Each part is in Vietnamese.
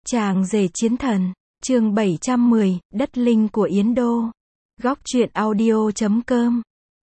Chàng rể chiến thần, chương 710, đất linh của Yến Đô. Góc truyện audio.com.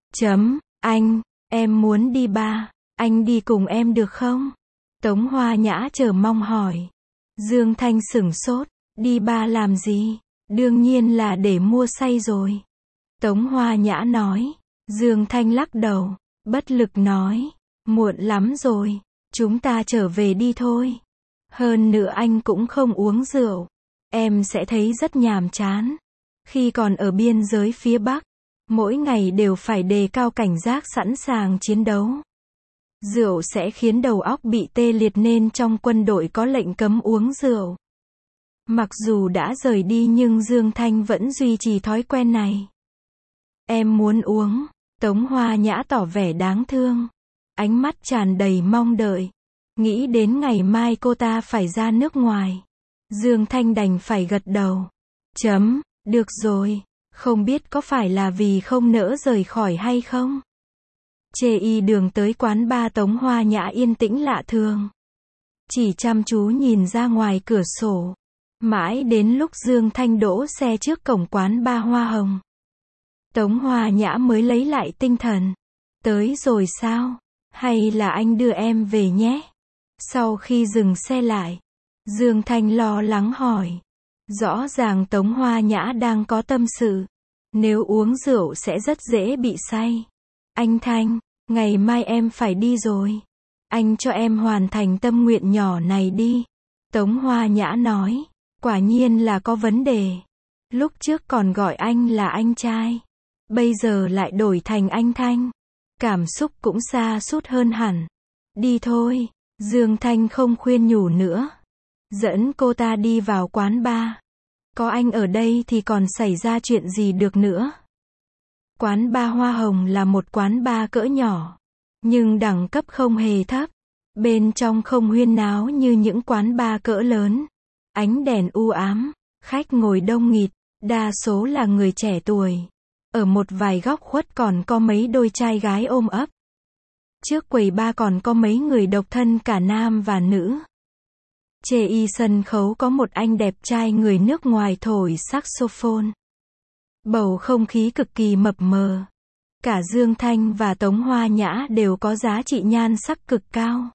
Anh, em muốn đi ba, anh đi cùng em được không? Tống Hoa Nhã chờ mong hỏi. Dương Thanh sửng sốt, đi ba làm gì? Đương nhiên là để mua say rồi. Tống Hoa Nhã nói. Dương Thanh lắc đầu, bất lực nói, muộn lắm rồi, chúng ta trở về đi thôi. Hơn nữa anh cũng không uống rượu, em sẽ thấy rất nhàm chán. Khi còn ở biên giới phía Bắc, mỗi ngày đều phải đề cao cảnh giác sẵn sàng chiến đấu. Rượu sẽ khiến đầu óc bị tê liệt nên trong quân đội có lệnh cấm uống rượu. Mặc dù đã rời đi nhưng Dương Thanh vẫn duy trì thói quen này. Em muốn uống, Tống Hoa Nhã tỏ vẻ đáng thương. Ánh mắt tràn đầy mong đợi. Nghĩ đến ngày mai cô ta phải ra nước ngoài. Dương Thanh đành phải gật đầu. Được rồi, không biết có phải là vì không nỡ rời khỏi hay không? Chê y đường tới quán bar Tống Hoa Nhã yên tĩnh lạ thường. Chỉ chăm chú nhìn ra ngoài cửa sổ. Mãi đến lúc Dương Thanh đỗ xe trước cổng quán bar Hoa Hồng. Tống Hoa Nhã mới lấy lại tinh thần. Tới rồi sao? Hay là anh đưa em về nhé? Sau khi dừng xe lại, Dương Thanh lo lắng hỏi. Rõ ràng Tống Hoa Nhã đang có tâm sự. Nếu uống rượu sẽ rất dễ bị say. Anh Thanh, ngày mai em phải đi rồi. Anh cho em hoàn thành tâm nguyện nhỏ này đi. Tống Hoa Nhã nói. Quả nhiên là có vấn đề. Lúc trước còn gọi anh là anh trai. Bây giờ lại đổi thành anh Thanh. Cảm xúc cũng xa sút hơn hẳn. Đi thôi. Dương Thanh không khuyên nhủ nữa. Dẫn cô ta đi vào quán bar. Có anh ở đây thì còn xảy ra chuyện gì được nữa. Quán bar Hoa Hồng là một quán bar cỡ nhỏ. Nhưng đẳng cấp không hề thấp. Bên trong không huyên náo như những quán bar cỡ lớn. Ánh đèn u ám. Khách ngồi đông nghịt. Đa số là người trẻ tuổi. Ở một vài góc khuất còn có mấy đôi trai gái ôm ấp. Trước quầy bar còn có mấy người độc thân cả nam và nữ. Chê y sân khấu có một anh đẹp trai người nước ngoài thổi saxophone. Bầu không khí cực kỳ mập mờ. Cả Dương Thanh và Tống Hoa Nhã đều có giá trị nhan sắc cực cao.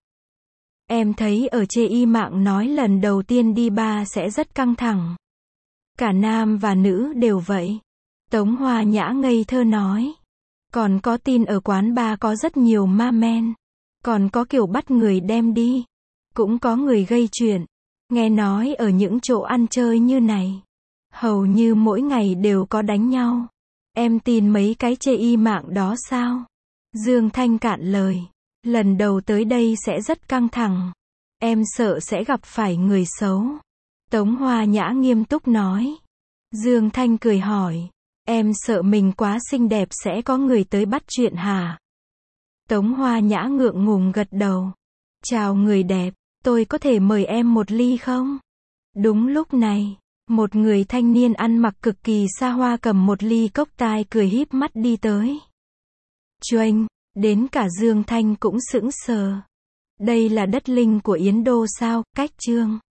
Em thấy ở chê y mạng nói lần đầu tiên đi bar sẽ rất căng thẳng. Cả nam và nữ đều vậy. Tống Hoa Nhã ngây thơ nói. Còn có tin ở quán bar có rất nhiều ma men. Còn có kiểu bắt người đem đi. Cũng có người gây chuyện. Nghe nói ở những chỗ ăn chơi như này, hầu như mỗi ngày đều có đánh nhau. Em tin mấy cái chê y mạng đó sao? Dương Thanh cạn lời. Lần đầu tới đây sẽ rất căng thẳng. Em sợ sẽ gặp phải người xấu. Tống Hoa Nhã nghiêm túc nói. Dương Thanh cười hỏi. Em sợ mình quá xinh đẹp sẽ có người tới bắt chuyện hả? Tống Hoa Nhã ngượng ngùng gật đầu. Chào người đẹp, tôi có thể mời em một ly không? Đúng lúc này, một người thanh niên ăn mặc cực kỳ xa hoa cầm một ly cốc tai cười híp mắt đi tới. Choanh, đến cả Dương Thanh cũng sững sờ. Đây là đất linh của Yến Đô sao? Cách chương